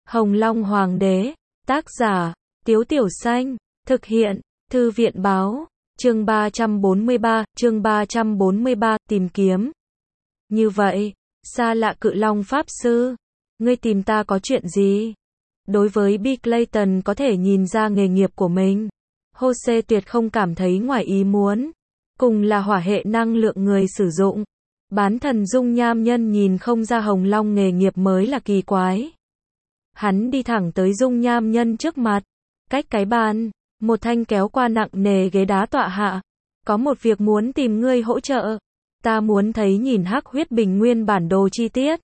Hồng Long Hoàng đế, tác giả, Tiếu Tiểu Xanh, thực hiện, Thư viện báo, chương 343, tìm kiếm. Như vậy, xa lạ Cự Long Pháp Sư, ngươi tìm ta có chuyện gì? Đối với Bill Clayton có thể nhìn ra nghề nghiệp của mình, Jose tuyệt không cảm thấy ngoài ý muốn. Cùng là hỏa hệ năng lượng người sử dụng, bán thần dung nham nhân nhìn không ra Hồng Long nghề nghiệp mới là kỳ quái. Hắn đi thẳng tới dung nham nhân trước mặt, cách cái bàn, một thanh kéo qua nặng nề ghế đá tọa hạ. Có một việc muốn tìm ngươi hỗ trợ. Ta muốn thấy nhìn hắc huyết bình nguyên bản đồ chi tiết.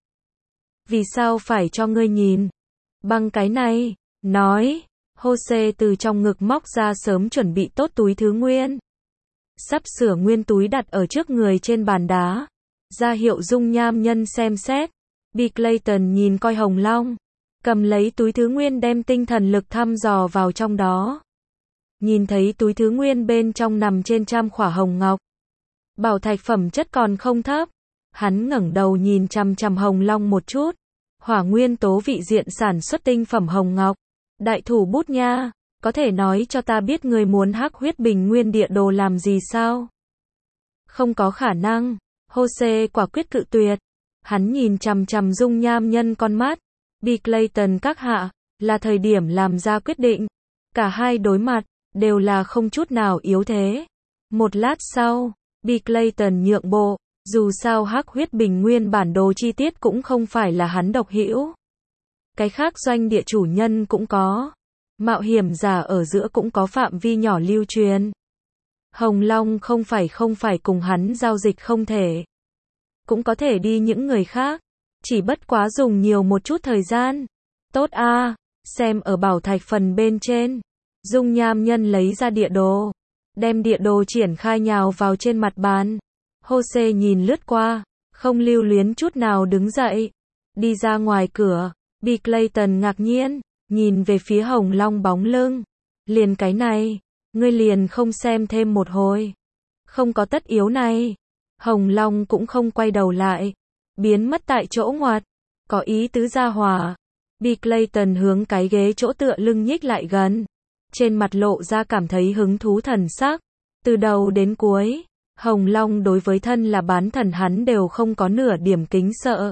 Vì sao phải cho ngươi nhìn? Bằng cái này, nói, Jose từ trong ngực móc ra sớm chuẩn bị tốt túi thứ nguyên. Sắp sửa nguyên túi đặt ở trước người trên bàn đá. Ra hiệu dung nham nhân xem xét. Bill Clayton nhìn coi Hồng Long. Cầm lấy túi thứ nguyên đem tinh thần lực thăm dò vào trong đó. Nhìn thấy túi thứ nguyên bên trong nằm trên trăm khỏa hồng ngọc. Bảo thạch phẩm chất còn không thấp. Hắn ngẩng đầu nhìn chằm chằm Hồng Long một chút. Hỏa nguyên tố vị diện sản xuất tinh phẩm hồng ngọc. Đại thủ bút nha, có thể nói cho ta biết người muốn hắc huyết bình nguyên địa đồ làm gì sao? Không có khả năng. Jose quả quyết cự tuyệt. Hắn nhìn chằm chằm dung nham nhân con mắt. Bill Clayton các hạ, là thời điểm làm ra quyết định. Cả hai đối mặt, đều là không chút nào yếu thế. Một lát sau, Bill Clayton nhượng bộ, dù sao hắc huyết bình nguyên bản đồ chi tiết cũng không phải là hắn độc hữu. Cái khác doanh địa chủ nhân cũng có. Mạo hiểm giả ở giữa cũng có phạm vi nhỏ lưu truyền. Hồng Long không phải cùng hắn giao dịch không thể. Cũng có thể đi những người khác. Chỉ bất quá dùng nhiều một chút thời gian. Tốt a, xem ở bảo thạch phần bên trên. Dung nham nhân lấy ra địa đồ. Đem địa đồ triển khai nhào vào trên mặt bàn. Jose nhìn lướt qua. Không lưu luyến chút nào đứng dậy. Đi ra ngoài cửa. Bill Clayton ngạc nhiên. Nhìn về phía Hồng Long bóng lưng. Liền cái này. Ngươi liền không xem thêm một hồi. Không có tất yếu này. Hồng Long cũng không quay đầu lại. Biến mất tại chỗ ngoặt. Có ý tứ ra hỏa. Bill Clayton hướng cái ghế chỗ tựa lưng nhích lại gần. Trên mặt lộ ra cảm thấy hứng thú thần sắc. Từ đầu đến cuối, Hồng Long đối với thân là bán thần hắn đều không có nửa điểm kính sợ.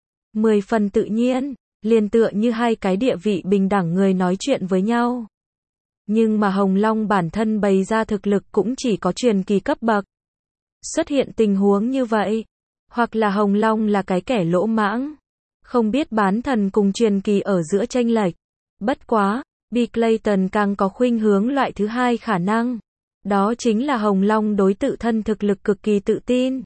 10 phần tự nhiên, liền tựa như hai cái địa vị bình đẳng người nói chuyện với nhau. Nhưng mà Hồng Long bản thân bày ra thực lực cũng chỉ có truyền kỳ cấp bậc. Xuất hiện tình huống như vậy, hoặc là Hồng Long là cái kẻ lỗ mãng, không biết bán thần cùng truyền kỳ ở giữa chênh lệch. Bất quá, Bill Clayton càng có khuynh hướng loại thứ hai khả năng. Đó chính là Hồng Long đối tự thân thực lực cực kỳ tự tin.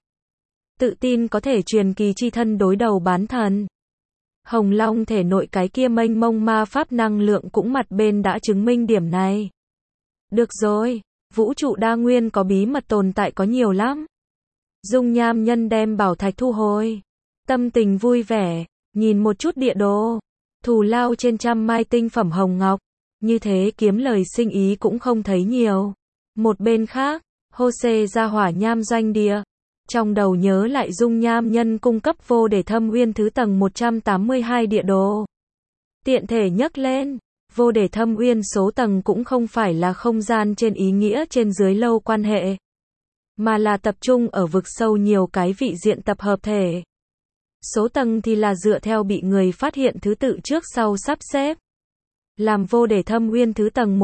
Tự tin có thể truyền kỳ chi thân đối đầu bán thần. Hồng Long thể nội cái kia mênh mông ma pháp năng lượng cũng mặt bên đã chứng minh điểm này. Được rồi, vũ trụ đa nguyên có bí mật tồn tại có nhiều lắm. Dung nham nhân đem bảo thạch thu hồi. Tâm tình vui vẻ, nhìn một chút địa đồ. Thù lao trên trăm mai tinh phẩm hồng ngọc. Như thế kiếm lời sinh ý cũng không thấy nhiều. Một bên khác, Jose ra hỏa nham doanh địa. Trong đầu nhớ lại dung nham nhân cung cấp vô để thâm uyên thứ tầng 182 địa đồ. Tiện thể nhắc lên, vô để thâm uyên số tầng cũng không phải là không gian trên ý nghĩa trên dưới lâu quan hệ. Mà là tập trung ở vực sâu nhiều cái vị diện tập hợp thể. Số tầng thì là dựa theo bị người phát hiện thứ tự trước sau sắp xếp. Làm vô để thâm uyên thứ tầng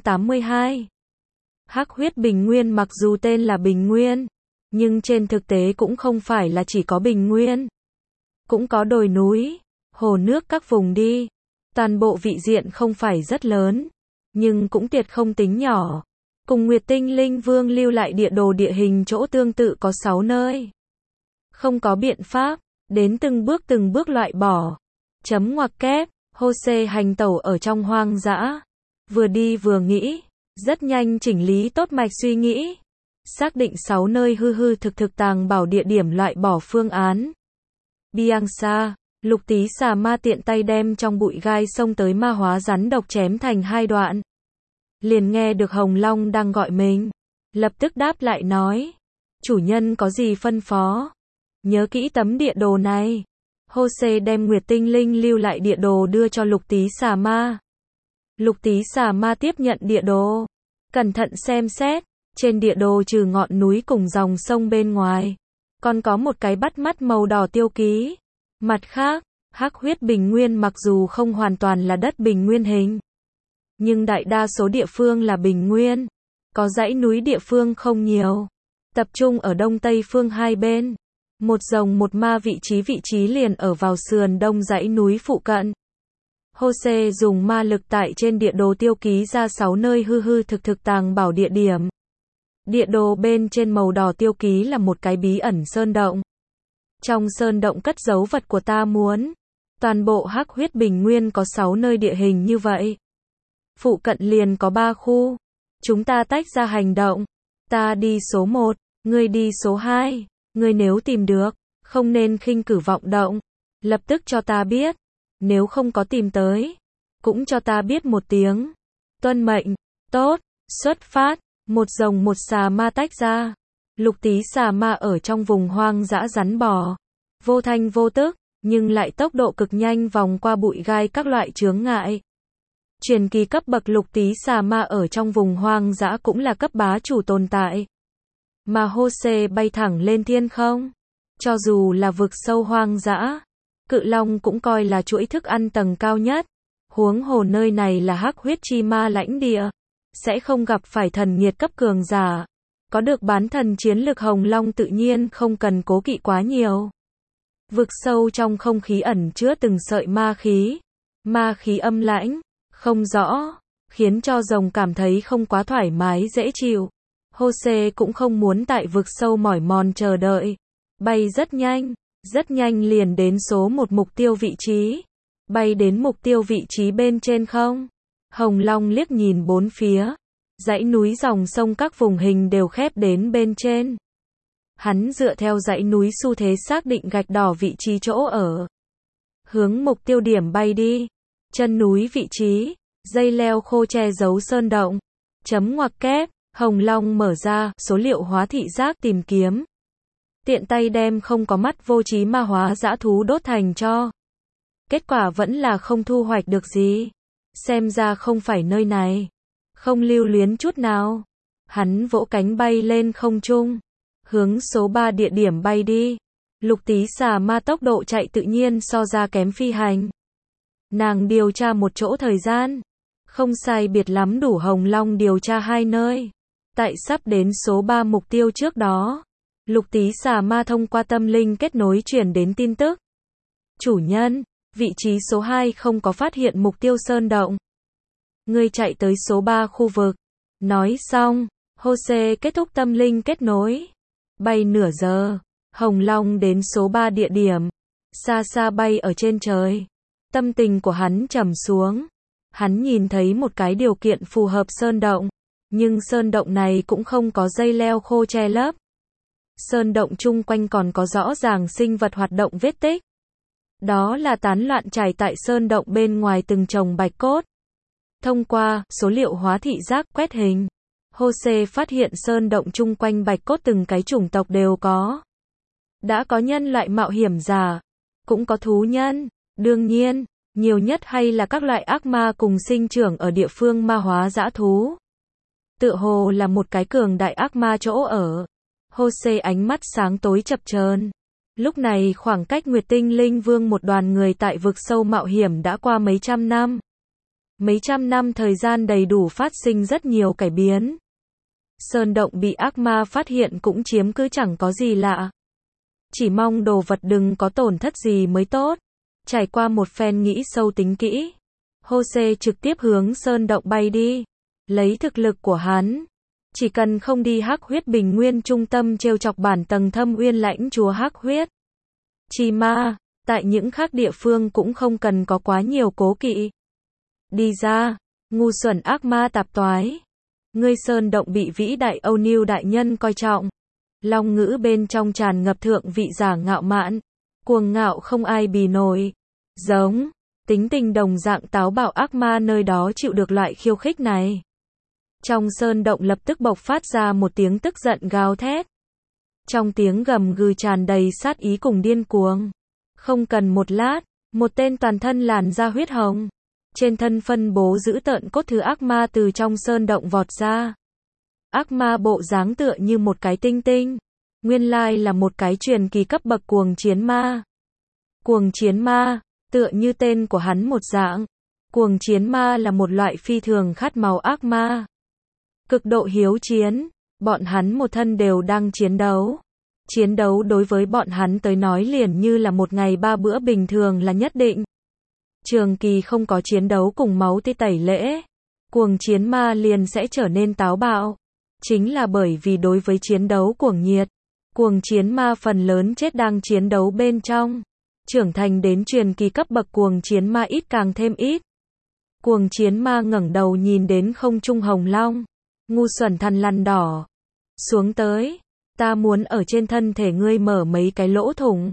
182. Hắc huyết bình nguyên mặc dù tên là bình nguyên, nhưng trên thực tế cũng không phải là chỉ có bình nguyên. Cũng có đồi núi, hồ nước các vùng đi. Toàn bộ vị diện không phải rất lớn, nhưng cũng tuyệt không tính nhỏ. Cùng Nguyệt Tinh Linh Vương lưu lại địa đồ địa hình chỗ tương tự có 6 nơi. Không có biện pháp, đến từng bước loại bỏ. Chấm ngoặc kép, Jose hành tẩu ở trong hoang dã. Vừa đi vừa nghĩ, rất nhanh chỉnh lý tốt mạch suy nghĩ. Xác định 6 nơi hư thực tàng bảo địa điểm loại bỏ phương án. Bianca, Lục Tí xà ma tiện tay đem trong bụi gai xông tới ma hóa rắn độc chém thành 2 đoạn. Liền nghe được Hồng Long đang gọi mình. Lập tức đáp lại nói. Chủ nhân có gì phân phó? Nhớ kỹ tấm địa đồ này. Hose đem Nguyệt Tinh Linh lưu lại địa đồ đưa cho Lục Tí Xà Ma. Lục Tí Xà Ma tiếp nhận địa đồ, cẩn thận xem xét, trên địa đồ trừ ngọn núi cùng dòng sông bên ngoài, còn có một cái bắt mắt màu đỏ tiêu ký. Mặt khác, Hắc Huyết Bình Nguyên mặc dù không hoàn toàn là đất bình nguyên hình, nhưng đại đa số địa phương là bình nguyên, có dãy núi địa phương không nhiều, tập trung ở đông tây phương hai bên. Một rồng một ma vị trí liền ở vào sườn đông dãy núi phụ cận. Hose dùng ma lực tại trên địa đồ tiêu ký ra 6 nơi hư thực tàng bảo địa điểm. Địa đồ bên trên màu đỏ tiêu ký là một cái bí ẩn sơn động. Trong sơn động cất giấu vật của ta muốn. Toàn bộ Hắc Huyết Bình Nguyên có 6 nơi địa hình như vậy. Phụ cận liền có 3 khu. Chúng ta tách ra hành động. Ta đi số 1, ngươi đi số 2. Ngươi nếu tìm được, không nên khinh cử vọng động. Lập tức cho ta biết. Nếu không có tìm tới, cũng cho ta biết một tiếng. Tuân mệnh. Tốt, xuất phát. Một rồng một xà ma tách ra. Lục Tí Xà Ma ở trong vùng hoang dã rắn bò. Vô thanh vô tức, nhưng lại tốc độ cực nhanh vòng qua bụi gai các loại chướng ngại. Truyền kỳ cấp bậc Lục Tí Xà Ma ở trong vùng hoang dã cũng là cấp bá chủ tồn tại. Mà Hose bay thẳng lên thiên không. Cho dù là vực sâu hoang dã, cự long cũng coi là chuỗi thức ăn tầng cao nhất. Huống hồ nơi này là Hắc Huyết Chi Ma lãnh địa, sẽ không gặp phải thần nhiệt cấp cường giả. Có được bán thần chiến lực Hồng Long tự nhiên không cần cố kỵ quá nhiều. Vực sâu trong không khí ẩn chứa từng sợi ma khí âm lãnh, không rõ, khiến cho rồng cảm thấy không quá thoải mái dễ chịu. Hose cũng không muốn tại vực sâu mỏi mòn chờ đợi. Bay rất nhanh liền đến số 1 mục tiêu vị trí. Bay đến mục tiêu vị trí bên trên không. Hồng Long liếc nhìn bốn phía. Dãy núi dòng sông các vùng hình đều khép đến bên trên. Hắn dựa theo dãy núi xu thế xác định gạch đỏ vị trí chỗ ở. Hướng mục tiêu điểm bay đi. Chân núi vị trí, dây leo khô che giấu sơn động. Chấm ngoặc kép, Hồng Long mở ra, số liệu hóa thị giác tìm kiếm. Tiện tay đem không có mắt vô trí ma hóa dã thú đốt thành tro. Kết quả vẫn là không thu hoạch được gì. Xem ra không phải nơi này. Không lưu luyến chút nào. Hắn vỗ cánh bay lên không trung. Hướng số 3 địa điểm bay đi. Lục Tí Xà Ma tốc độ chạy tự nhiên so ra kém phi hành. Nàng điều tra một chỗ thời gian. Không sai biệt lắm đủ Hồng Long điều tra 2 nơi. Tại sắp đến số 3 mục tiêu trước đó. Lục Tí Xà Ma thông qua tâm linh kết nối truyền đến tin tức. Chủ nhân, vị trí số 2 không có phát hiện mục tiêu sơn động. Ngươi chạy tới số 3 khu vực. Nói xong, Hose kết thúc tâm linh kết nối. Bay nửa giờ, Hồng Long đến số 3 địa điểm. Xa xa bay ở trên trời. Tâm tình của hắn trầm xuống. Hắn nhìn thấy một cái điều kiện phù hợp sơn động. Nhưng sơn động này cũng không có dây leo khô che lấp. Sơn động chung quanh còn có rõ ràng sinh vật hoạt động vết tích. Đó là tán loạn trải tại sơn động bên ngoài từng chồng bạch cốt. Thông qua số liệu hóa thị giác quét hình, Hose phát hiện sơn động chung quanh bạch cốt từng cái chủng tộc đều có. Đã có nhân loại mạo hiểm giả, cũng có thú nhân, đương nhiên, nhiều nhất hay là các loại ác ma cùng sinh trưởng ở địa phương ma hóa dã thú. Tựa hồ là một cái cường đại ác ma chỗ ở. Hose ánh mắt sáng tối chập chờn. Lúc này khoảng cách Nguyệt Tinh Linh Vương một đoàn người tại vực sâu mạo hiểm đã qua mấy trăm năm. Mấy trăm năm thời gian đầy đủ phát sinh rất nhiều cải biến. Sơn động bị ác ma phát hiện cũng chiếm cứ chẳng có gì lạ. Chỉ mong đồ vật đừng có tổn thất gì mới tốt. Trải qua một phen nghĩ sâu tính kỹ, Hose trực tiếp hướng sơn động bay đi. Lấy thực lực của hắn, chỉ cần không đi Hắc Huyết Bình Nguyên trung tâm trêu chọc bản tầng Thâm Uyên lãnh chúa Hắc Huyết Chi Ma, tại những khác địa phương cũng không cần có quá nhiều cố kỵ. Đi ra, ngu xuẩn ác ma tạp toái. Ngươi sơn động bị vĩ đại Âu Niu đại nhân coi trọng. Long ngữ bên trong tràn ngập thượng vị giả ngạo mạn, cuồng ngạo không ai bì nổi. Giống, tính tình đồng dạng táo bạo ác ma nơi đó chịu được loại khiêu khích này. Trong sơn động lập tức bộc phát ra một tiếng tức giận gào thét. Trong tiếng gầm gừ tràn đầy sát ý cùng điên cuồng. Không cần một lát, một tên toàn thân làn da huyết hồng, trên thân phân bố dữ tợn cốt thứ ác ma từ trong sơn động vọt ra. Ác ma bộ dáng tựa như một cái tinh tinh, nguyên lai là một cái truyền kỳ cấp bậc cuồng chiến ma. Cuồng chiến ma, tựa như tên của hắn một dạng. Cuồng chiến ma là một loại phi thường khát máu ác ma. Cực độ hiếu chiến, bọn hắn một thân đều đang chiến đấu. Chiến đấu đối với bọn hắn tới nói liền như là một ngày 3 bữa bình thường là nhất định. Trường kỳ không có chiến đấu cùng máu tẩy lễ, cuồng chiến ma liền sẽ trở nên táo bạo. Chính là bởi vì đối với chiến đấu cuồng nhiệt, cuồng chiến ma phần lớn chết đang chiến đấu bên trong. Trưởng thành đến truyền kỳ cấp bậc cuồng chiến ma ít càng thêm ít. Cuồng chiến ma ngẩng đầu nhìn đến không trung Hồng Long. Ngu xuẩn thằn lằn đỏ. Xuống tới. Ta muốn ở trên thân thể ngươi mở mấy cái lỗ thủng.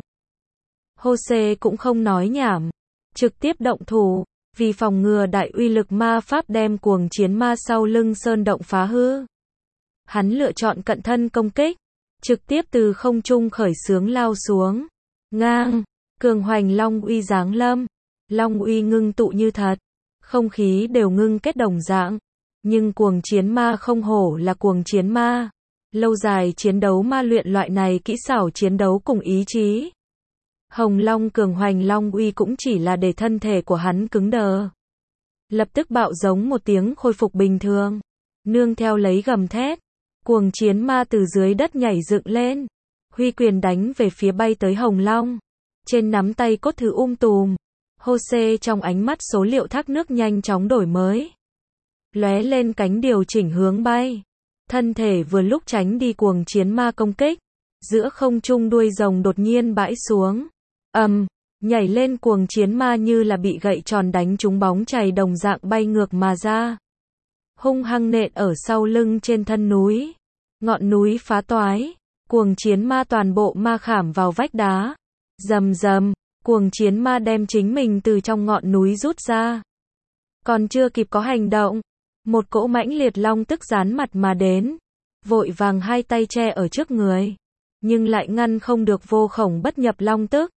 Jose cũng không nói nhảm. Trực tiếp động thủ. Vì phòng ngừa đại uy lực ma pháp đem cuồng chiến ma sau lưng sơn động phá hư. Hắn lựa chọn cận thân công kích. Trực tiếp từ không trung khởi xướng lao xuống. Ngang. Cường hoành long uy giáng lâm. Long uy ngưng tụ như thật. Không khí đều ngưng kết đồng dạng. Nhưng cuồng chiến ma không hổ là cuồng chiến ma. Lâu dài chiến đấu ma luyện loại này kỹ xảo chiến đấu cùng ý chí. Hồng Long cường hoành long uy cũng chỉ là để thân thể của hắn cứng đờ. Lập tức bạo giống một tiếng khôi phục bình thường. Nương theo lấy gầm thét. Cuồng chiến ma từ dưới đất nhảy dựng lên. Huy quyền đánh về phía bay tới Hồng Long. Trên nắm tay cốt thứ tùm. Jose trong ánh mắt số liệu thác nước nhanh chóng đổi mới. Lóe lên cánh điều chỉnh hướng bay. Thân thể vừa lúc tránh đi cuồng chiến ma công kích. Giữa không trung đuôi rồng đột nhiên bãi xuống. Nhảy lên cuồng chiến ma như là bị gậy tròn đánh trúng bóng chày đồng dạng bay ngược mà ra. Hung hăng nện ở sau lưng trên thân núi. Ngọn núi phá toái. Cuồng chiến ma toàn bộ ma khảm vào vách đá. Rầm rầm. Cuồng chiến ma đem chính mình từ trong ngọn núi rút ra. Còn chưa kịp có hành động. Một cỗ mãnh liệt long tức gián mặt mà đến. Vội vàng hai tay che ở trước người. Nhưng lại ngăn không được vô khổng bất nhập long tức.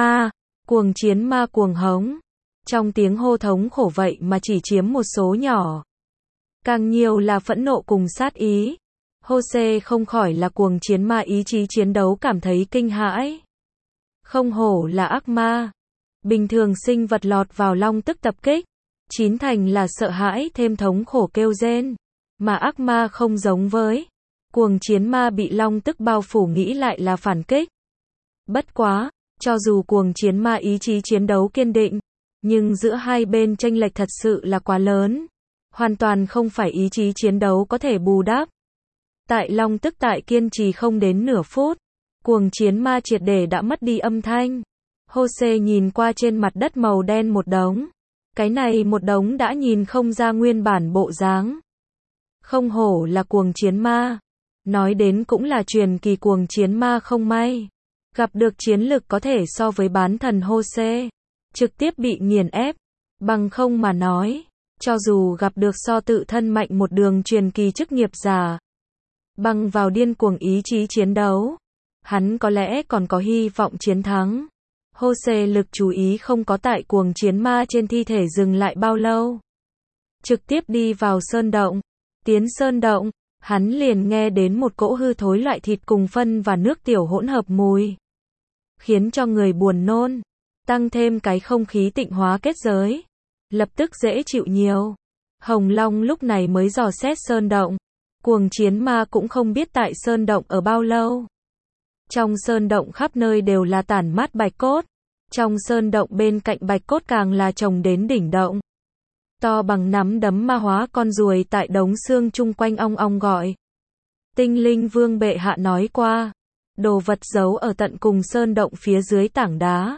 Cuồng chiến ma cuồng hống. Trong tiếng hô thống khổ vậy mà chỉ chiếm một số nhỏ. Càng nhiều là phẫn nộ cùng sát ý. Jose không khỏi là cuồng chiến ma ý chí chiến đấu cảm thấy kinh hãi. Không hổ là ác ma. Bình thường sinh vật lọt vào long tức tập kích. Chín thành là sợ hãi thêm thống khổ kêu rên. Mà ác ma không giống với. Cuồng chiến ma bị long tức bao phủ nghĩ lại là phản kích. Bất quá, cho dù cuồng chiến ma ý chí chiến đấu kiên định. Nhưng giữa hai bên chênh lệch thật sự là quá lớn. Hoàn toàn không phải ý chí chiến đấu có thể bù đắp. Tại long tức tại kiên trì không đến nửa phút. Cuồng chiến ma triệt để đã mất đi âm thanh. Jose nhìn qua trên mặt đất màu đen một đống. Cái này một đống đã nhìn không ra nguyên bản bộ dáng. Không hổ là cuồng chiến ma. Nói đến cũng là truyền kỳ cuồng chiến ma không may. Gặp được chiến lực có thể so với bán thần Jose. Trực tiếp bị nghiền ép. Bằng không mà nói. Cho dù gặp được so tự thân mạnh một đường truyền kỳ chức nghiệp giả. Bằng vào điên cuồng ý chí chiến đấu. Hắn có lẽ còn có hy vọng chiến thắng. Jose lực chú ý không có tại cuồng chiến ma trên thi thể dừng lại bao lâu. Trực tiếp đi vào sơn động. Tiến sơn động, hắn liền nghe đến một cỗ hư thối loại thịt cùng phân và nước tiểu hỗn hợp mùi. Khiến cho người buồn nôn. Tăng thêm cái không khí tịnh hóa kết giới. Lập tức dễ chịu nhiều. Hồng Long lúc này mới dò xét sơn động. Cuồng chiến ma cũng không biết tại sơn động ở bao lâu. Trong sơn động khắp nơi đều là tản mát bạch cốt. Trong sơn động bên cạnh bạch cốt càng là trồng đến đỉnh động. To bằng nắm đấm ma hóa con ruồi tại đống xương chung quanh ong ong gọi. Tinh linh vương bệ hạ nói qua. Đồ vật giấu ở tận cùng sơn động phía dưới tảng đá.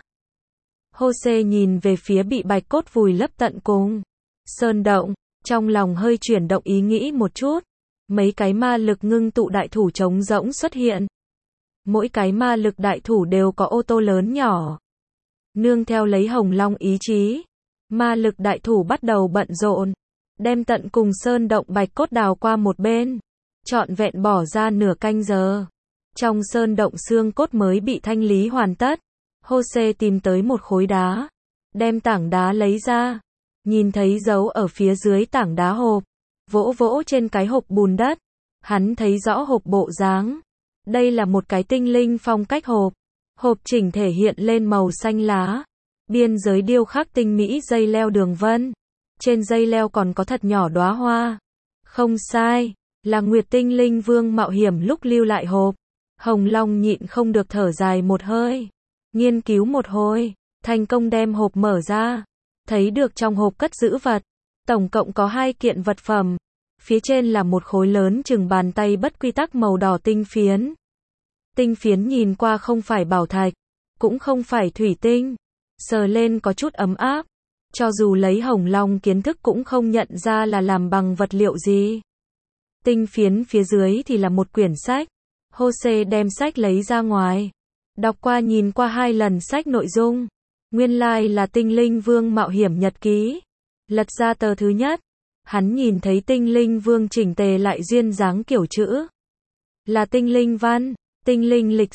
Jose nhìn về phía bị bạch cốt vùi lấp tận cùng sơn động. Trong lòng hơi chuyển động ý nghĩ một chút. Mấy cái ma lực ngưng tụ đại thủ trống rỗng xuất hiện. Mỗi cái ma lực đại thủ đều có ô tô lớn nhỏ. Nương theo lấy Hồng Long ý chí. Ma lực đại thủ bắt đầu bận rộn. Đem tận cùng sơn động bạch cốt đào qua một bên. Trọn vẹn bỏ ra nửa canh giờ. Trong sơn động xương cốt mới bị thanh lý hoàn tất. Jose tìm tới một khối đá, đem tảng đá lấy ra, nhìn thấy dấu ở phía dưới tảng đá hộp, vỗ vỗ trên cái hộp bùn đất, hắn thấy rõ hộp bộ dáng. Đây là một cái tinh linh phong cách hộp, hộp chỉnh thể hiện lên màu xanh lá, biên giới điêu khắc tinh mỹ dây leo đường vân, trên dây leo còn có thật nhỏ đóa hoa. Không sai, là Nguyệt Tinh Linh Vương mạo hiểm lúc lưu lại hộp. Hồng Long nhịn không được thở dài một hơi, nghiên cứu một hồi, thành công đem hộp mở ra, thấy được trong hộp cất giữ vật, tổng cộng có 2 kiện vật phẩm, phía trên là một khối lớn chừng bàn tay bất quy tắc màu đỏ tinh phiến. Tinh phiến nhìn qua không phải bảo thạch, cũng không phải thủy tinh, sờ lên có chút ấm áp, cho dù lấy Hồng Long kiến thức cũng không nhận ra là làm bằng vật liệu gì. Tinh phiến phía dưới thì là một quyển sách. Jose đem sách lấy ra ngoài, đọc qua nhìn qua 2 lần sách nội dung, nguyên lai là Tinh Linh Vương mạo hiểm nhật ký. Lật ra tờ thứ nhất, hắn nhìn thấy Tinh Linh Vương chỉnh tề lại duyên dáng kiểu chữ, là tinh linh văn, tinh linh lịch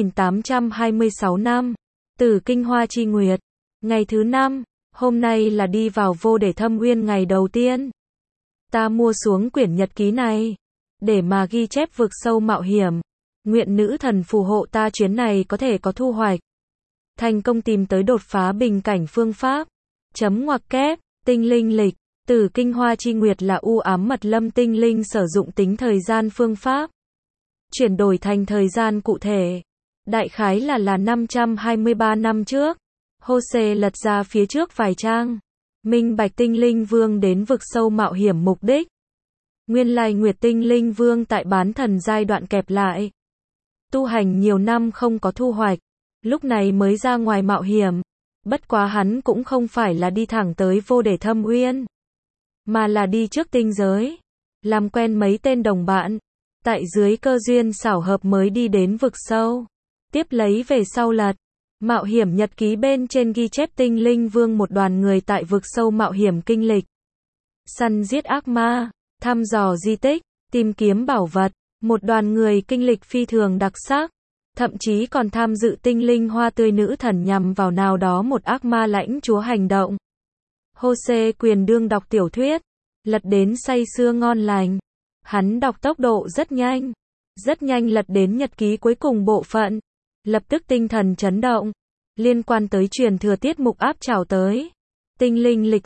6826 năm, Tử Kinh Hoa Chi Nguyệt, ngày thứ 5, hôm nay là đi vào Vô Để Thâm Uyên ngày đầu tiên. Ta mua xuống quyển nhật ký này, để mà ghi chép vực sâu mạo hiểm. Nguyện nữ thần phù hộ ta chuyến này có thể có thu hoạch. Thành công tìm tới đột phá bình cảnh phương pháp. Chấm ngoặc kép, tinh linh lịch, Tử Kinh Hoa Chi Nguyệt là u ám mật lâm tinh linh sử dụng tính thời gian phương pháp. Chuyển đổi thành thời gian cụ thể. Đại khái là 523 năm trước. Jose lật ra phía trước vài trang. Minh bạch Tinh Linh Vương đến vực sâu mạo hiểm mục đích. Nguyên lai Nguyệt Tinh Linh Vương tại bán thần giai đoạn kẹp lại. Tu hành nhiều năm không có thu hoạch, lúc này mới ra ngoài mạo hiểm. Bất quá hắn cũng không phải là đi thẳng tới Vô Để Thâm Uyên, mà là đi trước tinh giới, làm quen mấy tên đồng bạn, tại dưới cơ duyên xảo hợp mới đi đến vực sâu. Tiếp lấy về sau lật mạo hiểm nhật ký, bên trên ghi chép Tinh Linh Vương một đoàn người tại vực sâu mạo hiểm kinh lịch, săn giết ác ma, thăm dò di tích, tìm kiếm bảo vật. Một đoàn người kinh lịch phi thường đặc sắc, thậm chí còn tham dự tinh linh hoa tươi nữ thần nhằm vào nào đó một ác ma lãnh chúa hành động. Jose quyền đương đọc tiểu thuyết, lật đến say sưa ngon lành. Hắn đọc tốc độ rất nhanh lật đến nhật ký cuối cùng bộ phận, lập tức tinh thần chấn động. Liên quan tới truyền thừa tiết mục áp trào tới. Tinh linh lịch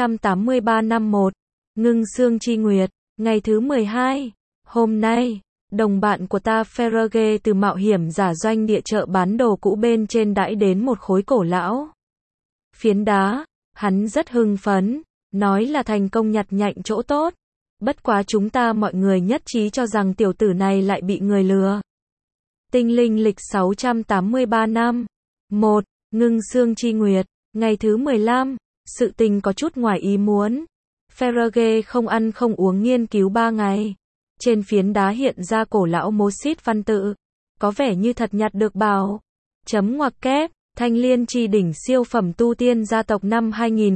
683 năm 1, Ngưng Sương Chi Nguyệt, ngày thứ 12. Hôm nay, đồng bạn của ta Ferrage từ mạo hiểm giả doanh địa chợ bán đồ cũ bên trên đãi đến một khối cổ lão phiến đá. Hắn rất hưng phấn, nói là thành công nhặt nhạnh chỗ tốt. Bất quá chúng ta mọi người nhất trí cho rằng tiểu tử này lại bị người lừa. Tinh linh lịch 683 năm 1, Ngưng Sương Chi Nguyệt, ngày thứ 15, sự tình có chút ngoài ý muốn. Ferrage không ăn không uống nghiên cứu 3 ngày. Trên phiến đá hiện ra cổ lão mô xít văn tự, có vẻ như thật nhặt được bảo. Chấm ngoặc kép, Thanh Liên Chi Đỉnh siêu phẩm tu tiên gia tộc năm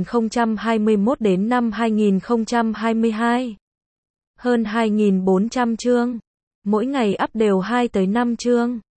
2021 đến năm 2022. Hơn 2.400 chương. Mỗi ngày up đều 2 tới 5 chương.